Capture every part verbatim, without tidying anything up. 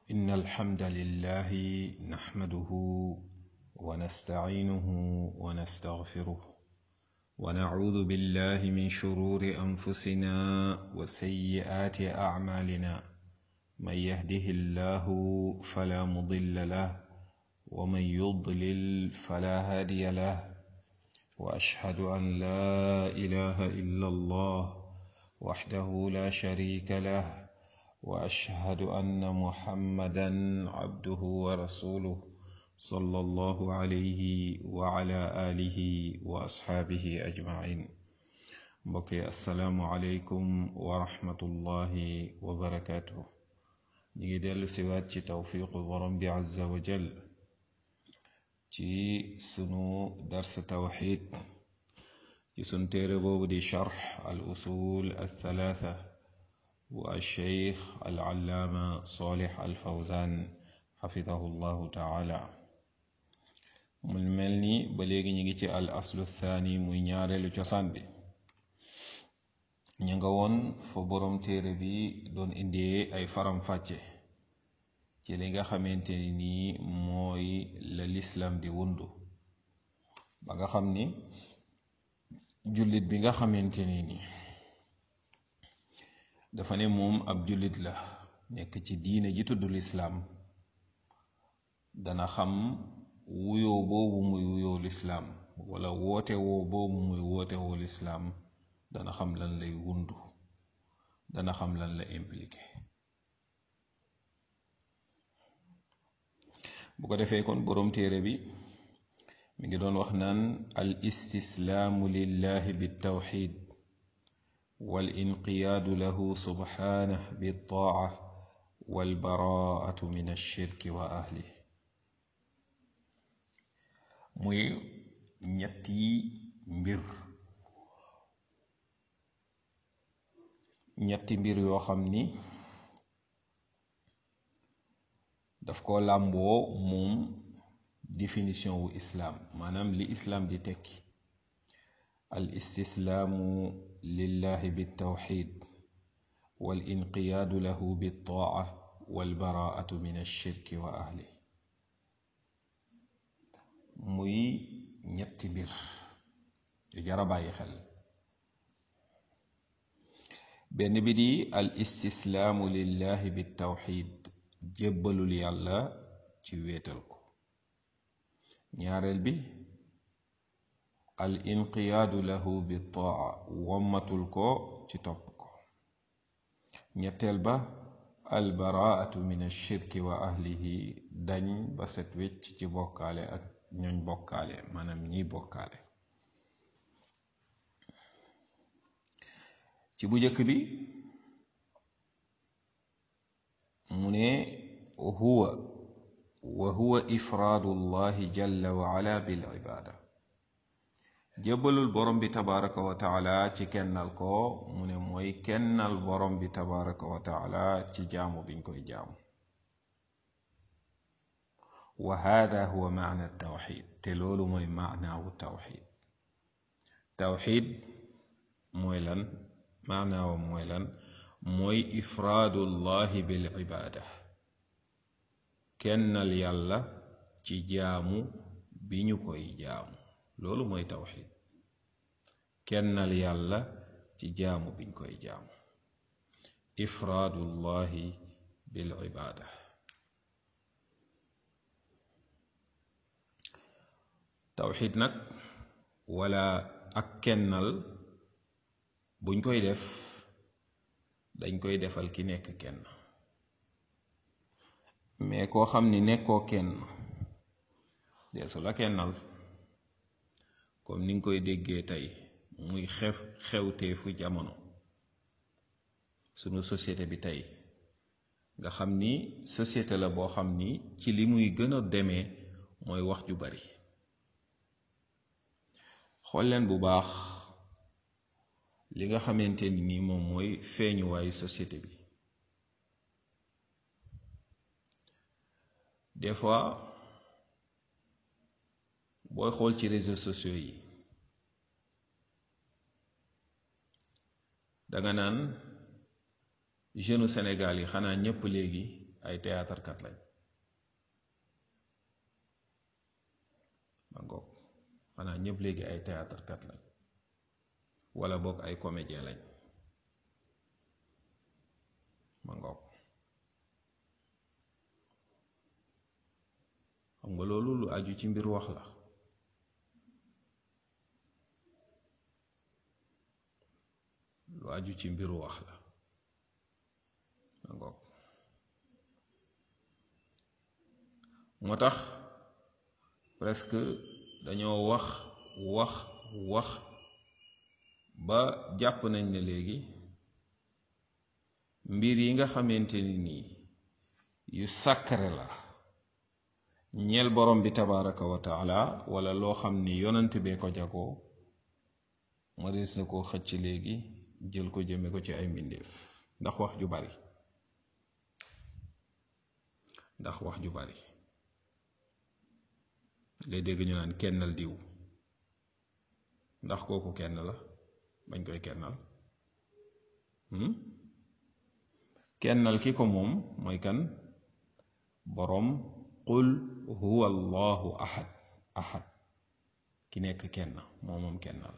إن الحمد لله نحمده ونستعينه ونستغفره ونعوذ بالله من شرور أنفسنا وسيئات أعمالنا من يهده الله فلا مضل له ومن يضلل فلا هادي له وأشهد أن لا إله إلا الله وحده لا شريك له وأشهد أن محمدا عبده ورسوله صلى الله عليه وعلى آله وأصحابه أجمعين. بقي السلام عليكم ورحمة الله وبركاته. نجدل سوات توفيق ورب عز وجل ci sunu dars tawxid ci sunu téere boobu di charx al usul al thalatha bu al cheikh al allaama salih al fawzan xafidahu llahu taala. mu mel ni ba léegi ñu ngi ci al aslu thani muy ñaareelu cosaan bi. ñu nga woon fa boroom téere bi doon indee ay faram-fàcce ci li nga xamante ni nii mooy la lislaam di wundu ba nga xam ni jullit bi nga xamante ni nii dafa ne moom ab jullit la nekk ci diine ji tudd lislaam dana xam wuyoo boobu muy wuyoo lislaam wala woote woo boobu muy woote woo lislaam dana xam lan lay wundu dana xam lan la impliqué. bu ko defee kon boroom téere bi mi ngi doon wax naan al istislaamu lillahi bittawxid wal inqiyaadu lahu subhaanahu bittaaca wal baraatu min ashirki wa ahli. muy ñetti mbir ñetti mbir yoo xam ni daf ko làmboo moom définition wu islaam maanaam li islaam di tekki al istislaamu lillahi bittawxid wal inqiyaadu lahu bittaaca wal baraatu min ashirki wa ahli. muy ñetti mbir yu jara bàyyi xel. benn bi di al istislaamu lillahi bittawxid jébbalul yàlla ci wéetal ko. ñaareel bi al inqiyaadu lahu bi taa wommatul ko ci topp ko. ñetteel ba al baraatu min ashirki wa ahlihi dañ ba set wecc ci bokkaale ak ñooñ bokkaale maanaam ñiy bokkaale. ci bu njëkk bi mu ne huwa wa huwa ifraadu llahi jalla wa ala bil ibaada jébbalul borom bi tabaraka wa taala ci kennal ko mu ne mooy kennal borom bi tabaraka wa taala ci jaamu biñ koy jaamu. wa hada huwa maana tawxid te loolu mooy maanaawu tawxid. tawxid mooy lan maanaawu mooy lan mooy ifraadu llahi bil ibaada kennal yàlla ci jaamu bi ñu koy jaamu loolu mooy tawxid. kennal yàlla ci jaamu biñ koy jaamu ifraadu llahi bil ibaada. tawxid nag wala ak kennal buñ koy def dañ koy defal ki nekk kenn mais koo xam ni nekkoo kenn deesu la kennal. comme ni nga koy déggee tey muy xew xewteefu jamono sunu société bi tey nga xam ni société la boo xam ni ci li muy gën a demee mooy wax ju bari. xool leen bu baax li nga xamante ni nii moom mooy feeñuwaayu société bi. des fois booy xool ci réseaux sociaux yi danga naan jeune Sénégal yi xanaa ñépp léegi ay théâtre kat lañ ma ngoog xanaa ñëpp léegi ay théâtre kat lañ wala boog ay comédien lañ ma ngoog xam nga loolu lu aju ci mbir wax la lu aju ci mbiru wax la ma ngoog moo tax presque dañoo wax wax wax ba jàpp nañ ne léegi mbir yi nga xamante ni nii yu sacré la ñeel borom bi tabaraka wa taala wala loo xam ni yonent bee ko jagoo ma des na koo xëcc léegi jël ko jëme ko ci ay mbindeef ndax wax ju bari ndax wax ju bari lay dégg ñu naan kennal diw ndax kooku kenn la bañ koy kennal kennal ki ko moom mooy kan boroom qul huwa allahu ahad ahad ki nekk kenn moom moom kennal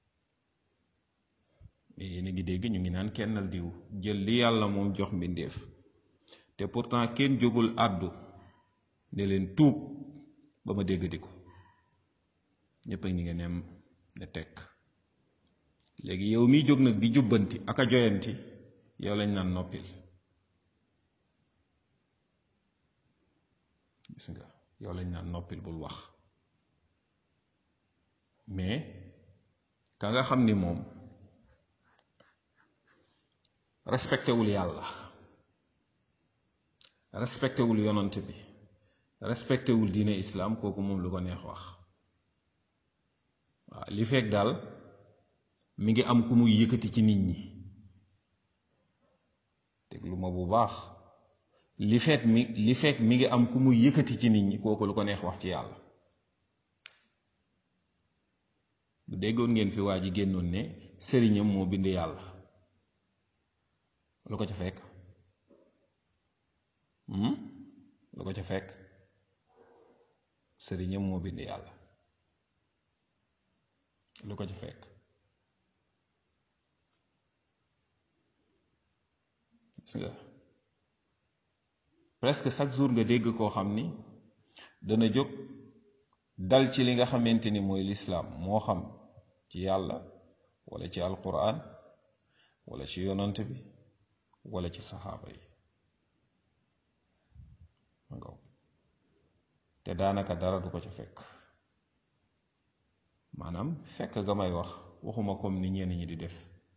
mais yéen a ngi dégg ñu ngi naan kennal diw jël li yàlla moom jox mbindeef te pourtant kenn jógul àddu ne leen tuub ba ma dégg di ko ñépp a ngi nga nem ne tekk léegi yow miy jóg nag di jubbanti ak a joyanti yow lañ naan noppil gis nga yow lañ naan noppil bul wax mais ka nga xam ni moom respecté wul yàlla respecté wul yonant bi respecté wul diine islam kooku moom lu ko neex wax waaw li fekk daal mi ngi am ku muy yëkkati ci nit ñi déglu ma bu baax li fekk mi li fekk mi ngi am ku muy yëkkati ci nit ñi kooku lu ko neex wax ci yàlla bu déggoon ngeen fi waa ji génnoon ne sëriñam moo bind yàlla lu ko ca fekk lu ko ca fekk sëriñam moo bind yàlla lu ko ca fekk gis nga presque chaque jour nga dégg koo xam ni dana jóg dal ci li nga xamante ni mooy lislaam moo xam ci yàlla wala ci alquran wala ci yonant bi wala ci saxaaba yi ngaw te daanaka dara du ko ca fekk maanaam fekk ga may wax waxuma comme ni ñenn ñi di def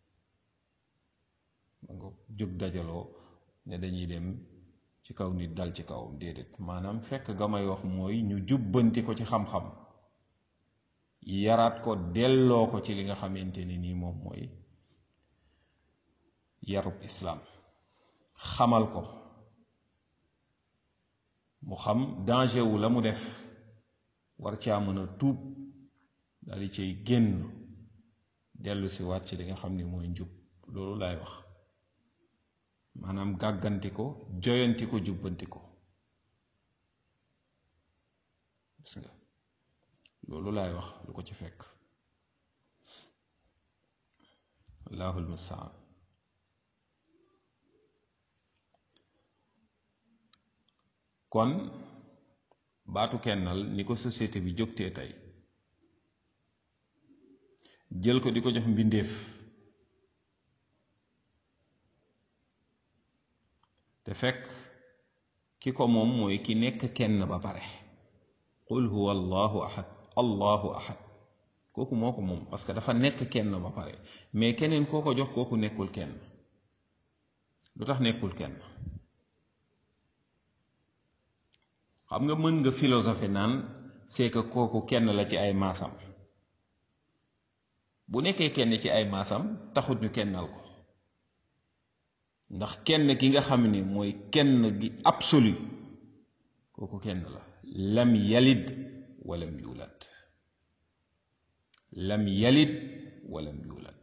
nga jóg dajaloo ne dañuy dem ci kaw nit dal ci kawam déedéet maanaam fekk ga may wax mooy ñu jubbanti ko ci xam-xam yaraat ko delloo ko ci li nga xamante ni nii moom mooy yarub islaam xamal ko mu xam danger wu la mu def war caa mën a tuub daal di cay génn dellu si waat ci li nga xam ni mooy njub loolu laay wax maanaam gàgganti ko joyanti ko jubbanti ko gis nga loolu laay wax lu ko ci fekk allahul mustaan kon baatu kennal ni ko société bi jógtee tey jël ko di ko jox mbindeef te fekk ki ko moom mooy ki nekk kenn ba pare qul huwa allahu ahad allahu ahad kooku moo ko moom parce que dafa nekk kenn ba pare mais keneen koo ko jox kooku nekkul kenn lu tax nekkul kenn xam nga mën nga philosophie naan c'est que kooku kenn la ci ay maasam bu nekkee kenn ci ay maasam taxut ñu kennal ko ndax kenn ki nga xam ni mooy kenn gi absolu kooku kenn la lam yalid walam yulad lam yalid walam yulad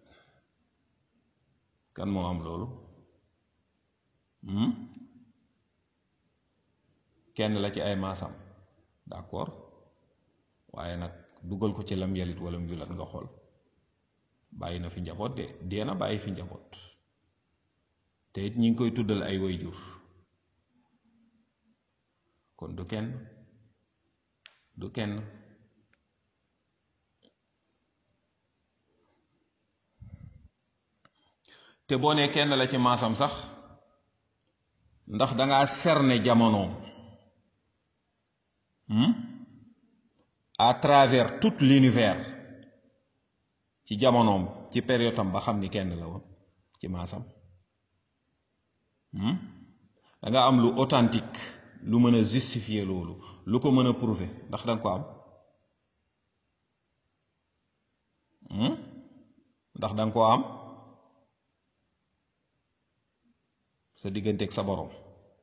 kan moo am loolu kenn la ci ay maasam d'accord waaye nag dugal ko ci lam yalit wala mu yulat nga xool bàyyi na fi njaboot de dee na bàyyi fi njaboot te it ñi ngi koy tuddal ay waajur kon du kenn du kenn te boo nee kenn la ci maasam sax ndax dangaa cerner jamonoom à travers tout l'univers ci jamonoom ci période am ba xam ni kenn la woon ci maasam danga am lu authentique lu mën a justifier loolu lu ko mën a prouver ndax danga ko am ndax danga ko am sa digganteeg sa borom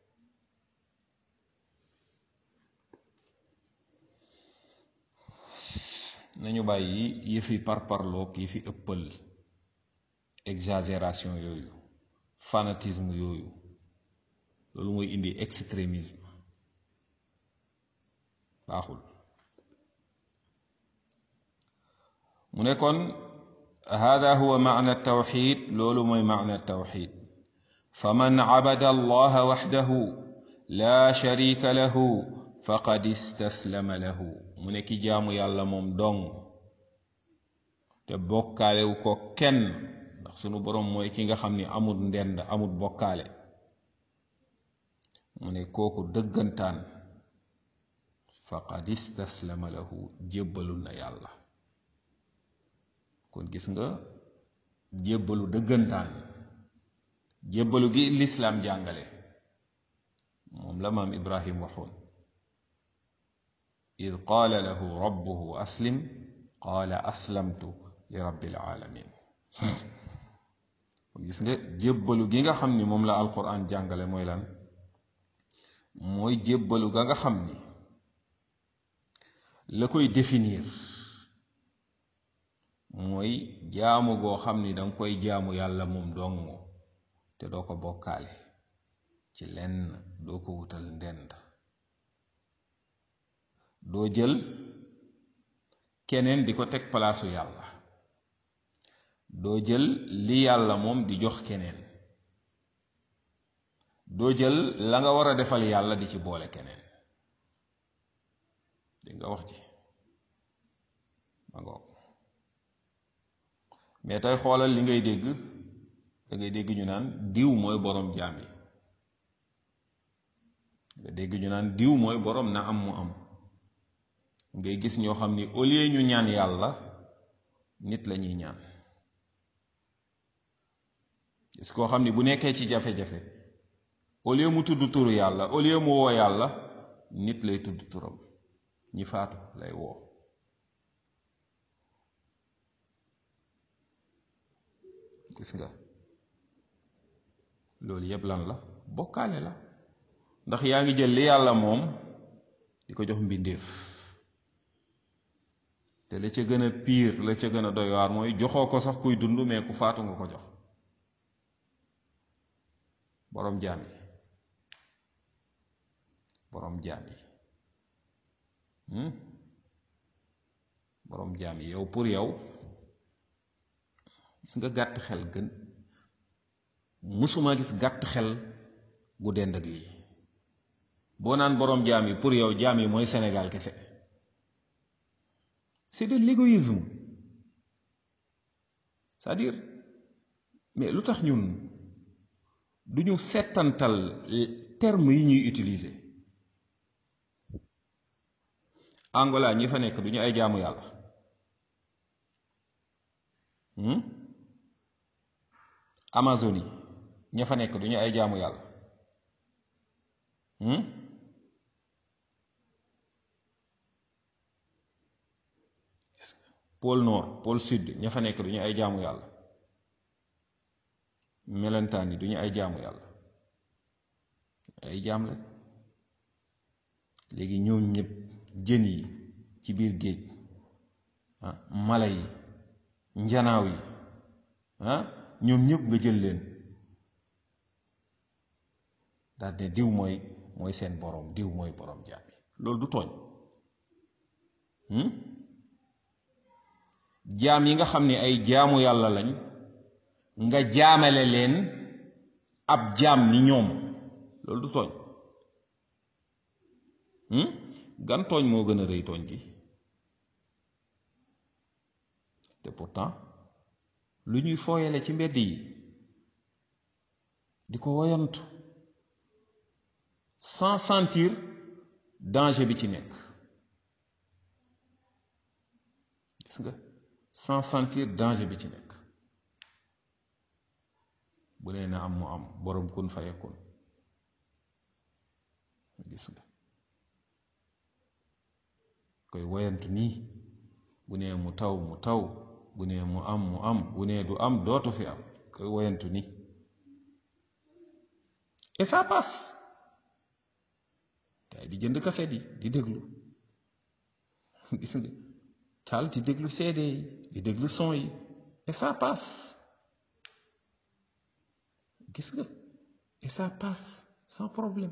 nañu bàyyi yi fi parparloog yi fi ëppal exagération yooyu fanatisme yooyu loolu mooy indi extrémisme baaxul mu ne kon hada huwa maana tawxid loolu mooy maana tawxid faman abada allaha waxdahu la sharika lahu faqad istaslama lahu mu ne ki jaamu yàlla moom dong te bokkaalewu ko kenn ndax sunu boroom mooy ki nga xam ni amul ndend amul bokkaale mu ne kooku dëggantaan faqad istaslama lahu jébbalu na yàlla kon gis nga jébbalu dëggantaan jébbalu gi lislaam jàngale moom la maam Ibrahim waxoon id qaala lahu rabbuhu aslim qaala aslamtu li rabbil alamin gis nga jébbalu gi nga xam ni moom la alquran jàngale mooy lan mooy jébbalu ga nga xam ni la koy définir mooy jaamu goo xam ni danga koy jaamu yàlla moom dong te doo ko bokkaale ci lenn doo ko wutal ndend doo jël keneen di ko teg palaasu yàlla doo jël li yàlla moom di jox keneen doo jël la nga war a defal yàlla di ci boole keneen di nga wax ci ma ngoog mais tey xoolal li ngay dégg da ngay dégg ñu naan diw mooy boroom jaam yi nga dégg ñu naan diw mooy boroom na am mu am ngay gis ñoo xam ni au lieu ñu ñaan yàlla nit la ñuy ñaan gis koo xam ni bu nekkee ci jafe-jafe au lieu mu tudd turu yàlla au lieu mu woo yàlla nit lay tudd turam ñi faatu lay woo gis nga loolu yëpp lan la bokkaale la ndax yaa ngi jël li yàlla moom di ko jox mbindeef te la ca gën a piir la ca gën a doy waar mooy joxoo ko sax kuy dund mais ku faatu nga ko jox boroom jaam yi boroom jaam yi boroom jaam yi yow pour yow gis nga gàtt xel gën musuma gis gàtt xel gu dend ak lii boo naan boroom jaam yi pour yow jaam yi mooy Sénégal kese c'est de l'égoïsme c'est-à-dire mais lu tax ñun duñu settantal terme yi ñuy utiliser Angola ñi fa nekk duñu ay jaamu yàlla Amazonie ña fa nekk duñu ay jaamu yàlla pôle nord pôle sud ña fa nekk duñu ay jaamu yàlla melentaan yi duñu ay jaamu yàlla ay jaam la léegi ñoom ñëpp jën yi ci biir géej ah mala yi njanaaw yi ah ñoom ñëpp nga jël leen daal ne diw mooy mooy seen boroom, diw mooy boroom jaam yi. loolu du tooñ. jaam yi nga xam ni ay jaamu yàlla lañ nga jaamale leen ab jaam ni ñoom, loolu du tooñ. gan tooñ moo gën a rëy tooñ gi? te pourtant lu ñuy fooyale ci mbedd yi di ko woyantu sans sentir danger bi ci nekk. gis nga, sans sentir danger bi ci nekk. bu nee na am mu am, boroom kun fayakun. gis nga, koy woyantu nii, bu nee mu taw mu taw, bu nee mu am mu am, bu nee du am dootu fi am, koy woyantu nii. et ça passe. kay di jënd kaset yi di déglu, gis nga, taal di déglu C D yi di déglu son yi, et ça passe. gis nga, et ça passe sans problème.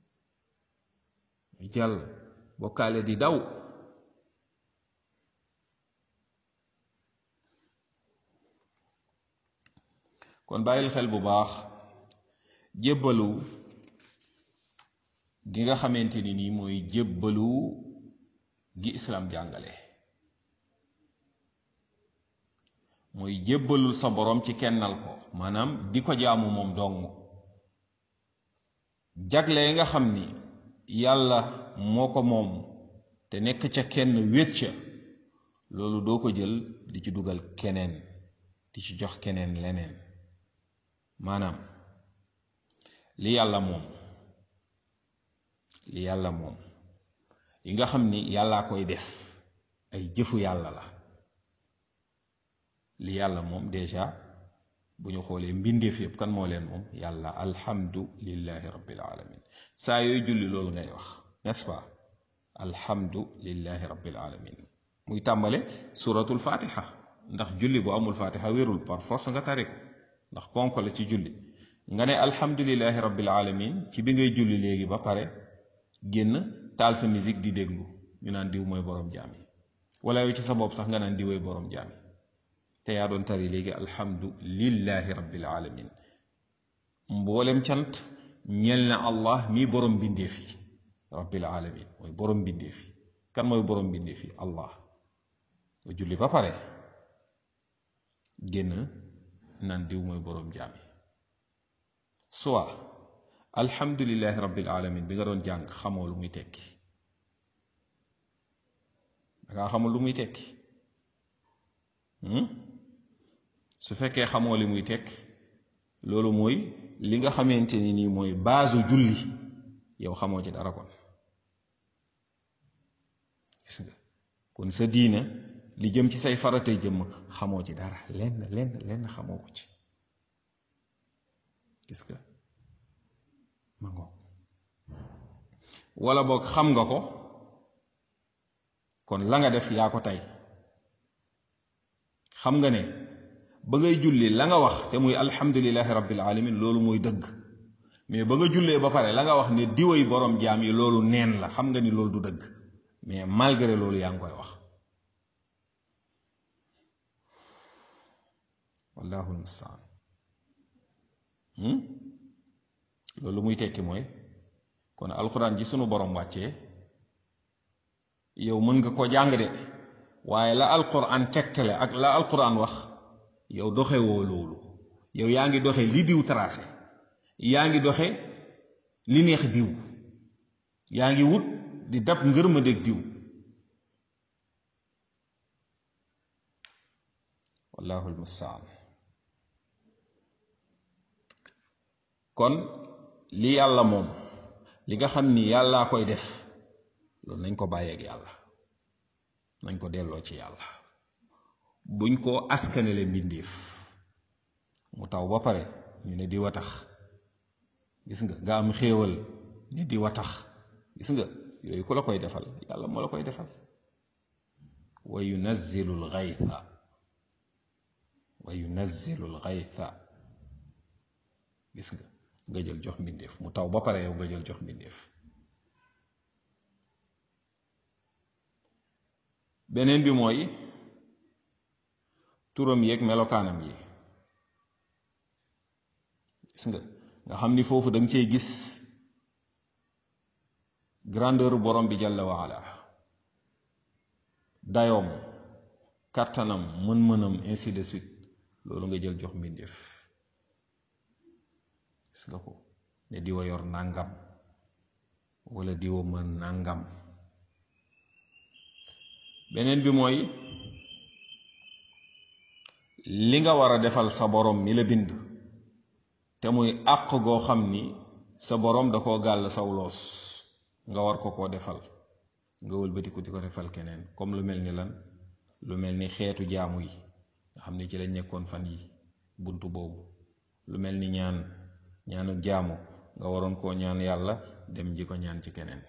jàll bokkaale di daw. kon bàyyil xel bu baax jébbalu gi nga xamante ni nii mooy jébbalu gi islaam jàngale, mooy jébbalul sa boroom ci kennal ko, maanaam di ko jaamu moom dong. jagle nga xam ni yàlla moo ko moom te nekk ca kenn wét ca, loolu doo ko jël di ci dugal keneen, di ci jox keneen leneen. maanaam li yàlla moom, li yàlla moom yi nga xam ni yàllaa koy def, ay jëfu yàlla la. li yàlla moom déjà bu ñu xoolee mbindeef yëpp kan moo leen moom? yàlla. alhamdu lillahi rabbil alamin. saa yooy julli loolu ngay wax, n'est-ce pas? alhamdu lillahi rabbil alamin. muy tàmbale suratul fatiha, ndax julli bu amul fatiha wérul, par force nga tari ko, ndax ponk la ci julli. nga ne alhamdulillahi rabbil alamin ci bi ngay julli léegi ba pare génn taal sa musique di déglu ñu naan diw mooy boroom jaam yi, wala yow ci sa bopp sax nga naan diwooy boroom jaam yi, te yaa doon tari léegi alhamdulillahi rabbil alamin. mboolem cant ñel na allah mii boroom bindeef yi. rabbil alamin mooy boroom bindeef yi. kan mooy boroom bindeef yi? allah. nga julli ba pare génn naan diw mooy boroom jaam yi. soit alhamdulillahi rabbil alamin bi nga doon jàng xamoo lu muy tekki, dangaa xamul lu muy tekki. su fekkee xamoo li muy tekki, loolu mooy li nga xamante ni nii mooy baasu julli, yow xamoo ci dara kon. gis nga, kon sa diina li jëm ci say faratay jëmm xamoo ci dara, lenn lenn lenn xamoo ko ci. gis nga, ma ngoog. wala boog xam nga ko, kon la nga def yaa ko tey. xam nga ne ba ngay julli la nga wax te muy alhamdulillahi rabbil alamin loolu mooy dëgg, mais ba nga jullee ba pare la nga wax ne diway boroom jaam yi loolu neen la, xam nga ni loolu du dëgg, mais malgré loolu yaa ngi koy wax. wallahu almustaan. loolu muy tekki mooy kon alquran ji sunu borom wàccee yow mën nga ko jàng de, waaye la alquran tegtale ak la alquran wax yow doxewoo loolu. yow yaa ngi doxe li diw tracé, yaa ngi doxe li neex diw, yaa ngi wut di dab ngërma dég diw. wallahu almustaan. kon li yàlla moom, li nga xam ni yàllaa koy def, loolu nañ ko bàyyeeg yàlla, nañ ko delloo ci yàlla. buñ ko askanele mbindeef. mu taw ba pare ñu ne di wa tax, gis nga, nga am xéewal ne di wa tax, gis nga, yooyu ku la koy defal? yàlla moo la koy defal. wa yunazzilu al-ghaytha, wa yunazzilu al-ghaytha, gis nga, nga jël jox mbindeef mu taw ba pare yow nga jël jox mbindeef. beneen bi mooy turam yeeg melokaanam yi gis nga nga xam ni foofu da nga cey gis grandeur borom bi jalla waala, dayoom, kàttanam, mën-mënam, ainsi de suite. loolu nga jël jox mbindeef. gis nga ko ne diwa yor nàngam wala diwa mën nàngam. beneen bi mooy li nga war a defal sa borom mi la bind te muy àq goo xam ni sa borom da koo gàll saw loos nga war ko koo defal, nga wëlbatiku di ko defal keneen. comme lu mel ni lan, lu mel ni xeetu jaamu yi nga xam ni ci lañ nekkoon fan yi, buntu boobu. lu mel ni ñaan, ñaanu jaamu nga waroon koo ñaan yàlla, dem ji ko ñaan ci keneen.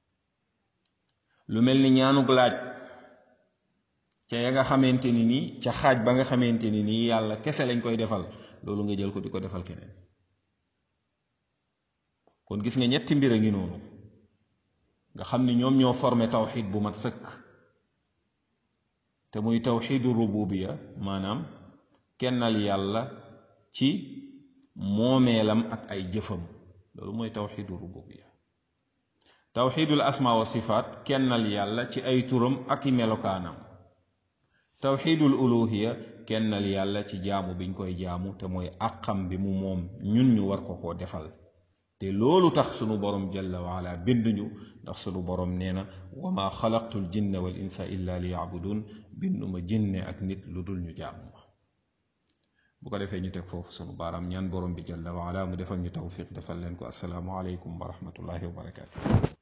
lu mel ni ñaanug laaj ca ya nga xamante ni nii, ca xaaj ba nga xamante ni nii yàlla kese lañ koy defal, loolu nga jël ko di ko defal keneen. kon gis nga ñetti mbir a ngi noonu nga xam ni ñoom ñoo formé tawxid bu mat sëkk, te muy tawxidu rububiya, maanaam kennal yàlla ci moomeelam ak ay jëfam. loolu mooy tawxidu rububiya. tawxidul asma wa sifaat, kennal yàlla ci ay turam ak i melokaanam. tawxidul uluhiya, kennal yàlla ci jaamu biñ koy jaamu te mooy àqam bi mu moom ñun ñu war ko koo defal. te loolu tax sunu borom jalla waala binduñu, ndax sunu borom nee na wa ma xalaqtul jinna wal insa illa li yaabudun, binduma jinne ak nit lu dul ñu jaamu ma. bu ko defee ñu teg foofu sunu baaraam, ñaan borom bi jalla waala mu defal ñu tawfiq defal leen ko. assalaamu aleykum wa rahmatullahi wa barakaatu.